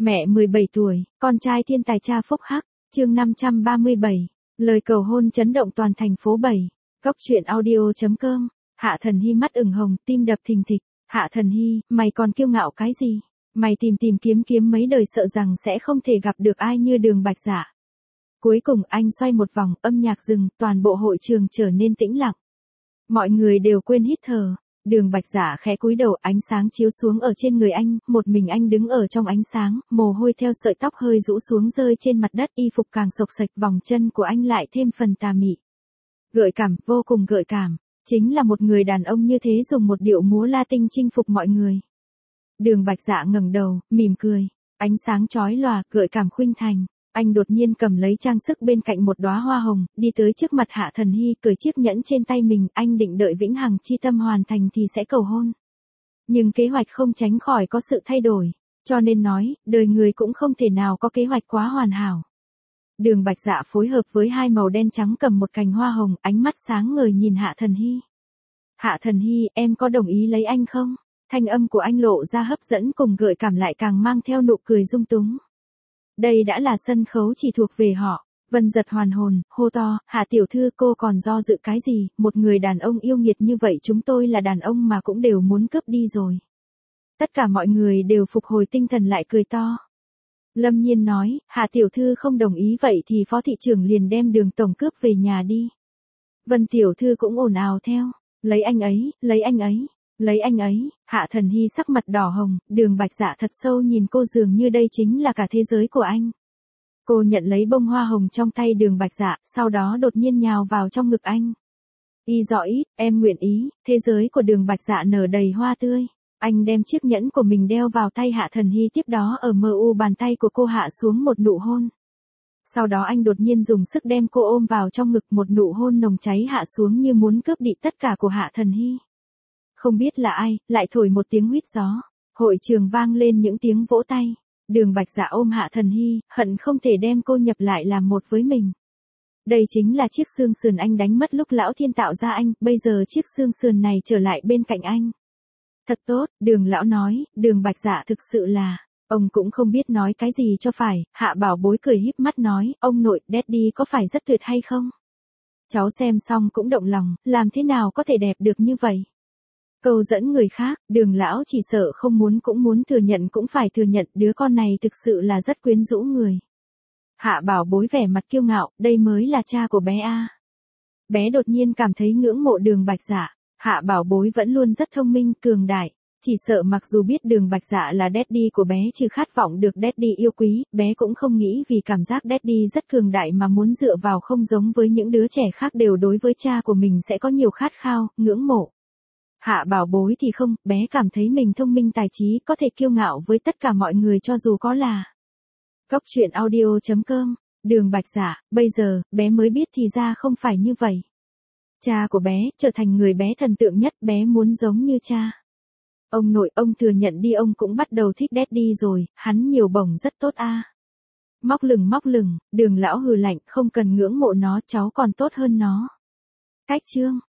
Mẹ 17 tuổi, con trai thiên tài cha phúc hắc, chương 537, lời cầu hôn chấn động toàn thành phố 7. Góc truyện audio.com, Hạ Thần Hy mắt ửng hồng, tim đập thình thịch. Hạ Thần Hy, mày còn kiêu ngạo cái gì? Mày tìm kiếm mấy đời sợ rằng sẽ không thể gặp được ai như Đường Bạch Dạ. Cuối cùng anh xoay một vòng, âm nhạc dừng, toàn bộ hội trường trở nên tĩnh lặng. Mọi người đều quên hít thở. Đường Bạch Dạ khẽ cúi đầu, ánh sáng chiếu xuống ở trên người anh, một mình anh đứng ở trong ánh sáng, mồ hôi theo sợi tóc hơi rũ xuống rơi trên mặt đất, y phục càng xộc xệch, vòng chân của anh lại thêm phần tà mị. Gợi cảm, vô cùng gợi cảm, chính là một người đàn ông như thế dùng một điệu múa Latin chinh phục mọi người. Đường Bạch Dạ ngẩng đầu, mỉm cười, ánh sáng chói lòa, gợi cảm khuynh thành. Anh đột nhiên cầm lấy trang sức bên cạnh một đóa hoa hồng, đi tới trước mặt Hạ Thần Hy, cởi chiếc nhẫn trên tay mình, anh định đợi vĩnh hằng chi tâm hoàn thành thì sẽ cầu hôn. Nhưng kế hoạch không tránh khỏi có sự thay đổi, cho nên nói, đời người cũng không thể nào có kế hoạch quá hoàn hảo. Đường Bạch Dạ phối hợp với hai màu đen trắng cầm một cành hoa hồng, ánh mắt sáng ngời nhìn Hạ Thần Hy. Hạ Thần Hy, em có đồng ý lấy anh không? Thanh âm của anh lộ ra hấp dẫn cùng gợi cảm lại càng mang theo nụ cười dung túng. Đây đã là sân khấu chỉ thuộc về họ. Vân giật hoàn hồn, hô to, Hạ tiểu thư, cô còn do dự cái gì, một người đàn ông yêu nghiệt như vậy chúng tôi là đàn ông mà cũng đều muốn cướp đi rồi. Tất cả mọi người đều phục hồi tinh thần lại cười to. Lâm Nhiên nói, Hạ tiểu thư không đồng ý vậy thì phó thị trưởng liền đem Đường tổng cướp về nhà đi. Vân tiểu thư cũng ồn ào theo, lấy anh ấy, lấy anh ấy. Lấy anh ấy. Hạ Thần Hy sắc mặt đỏ hồng, Đường Bạch Dạ thật sâu nhìn cô dường như đây chính là cả thế giới của anh. Cô nhận lấy bông hoa hồng trong tay Đường Bạch Dạ, sau đó đột nhiên nhào vào trong ngực anh. Y dọ ít, em nguyện ý, thế giới của Đường Bạch Dạ nở đầy hoa tươi. Anh đem chiếc nhẫn của mình đeo vào tay Hạ Thần Hy, tiếp đó ở bàn tay của cô hạ xuống một nụ hôn. Sau đó anh đột nhiên dùng sức đem cô ôm vào trong ngực, một nụ hôn nồng cháy hạ xuống như muốn cướp đi tất cả của Hạ Thần Hy. Không biết là ai, lại thổi một tiếng huýt gió. Hội trường vang lên những tiếng vỗ tay. Đường Bạch Dạ ôm Hạ Thần Hy, hận không thể đem cô nhập lại làm một với mình. Đây chính là chiếc xương sườn anh đánh mất lúc lão thiên tạo ra anh, bây giờ chiếc xương sườn này trở lại bên cạnh anh. Thật tốt, Đường lão nói, Đường Bạch Dạ thực sự là, ông cũng không biết nói cái gì cho phải. Hạ Bảo Bối cười híp mắt nói, ông nội, Daddy có phải rất tuyệt hay không? Cháu xem xong cũng động lòng, làm thế nào có thể đẹp được như vậy? Câu dẫn người khác, Đường lão chỉ sợ không muốn cũng muốn thừa nhận cũng phải thừa nhận, đứa con này thực sự là rất quyến rũ người. Hạ Bảo Bối vẻ mặt kiêu ngạo, đây mới là cha của bé a. Bé đột nhiên cảm thấy ngưỡng mộ Đường Bạch Dạ. Hạ Bảo Bối vẫn luôn rất thông minh, cường đại. Chỉ sợ mặc dù biết Đường Bạch Dạ là daddy của bé chứ khát vọng được daddy yêu quý, bé cũng không nghĩ vì cảm giác daddy rất cường đại mà muốn dựa vào, không giống với những đứa trẻ khác đều đối với cha của mình sẽ có nhiều khát khao, ngưỡng mộ. Hạ Bảo Bối thì không, bé cảm thấy mình thông minh tài trí, có thể kiêu ngạo với tất cả mọi người cho dù có là. Góc truyện audio.com, Đường Bạch Dạ, bây giờ, bé mới biết thì ra không phải như vậy. Cha của bé, trở thành người bé thần tượng nhất, bé muốn giống như cha. Ông nội, ông thừa nhận đi, ông cũng bắt đầu thích daddy rồi, hắn nhiều bổng rất tốt a. Móc lửng, Đường lão hừ lạnh, không cần ngưỡng mộ nó, cháu còn tốt hơn nó. Cách chương.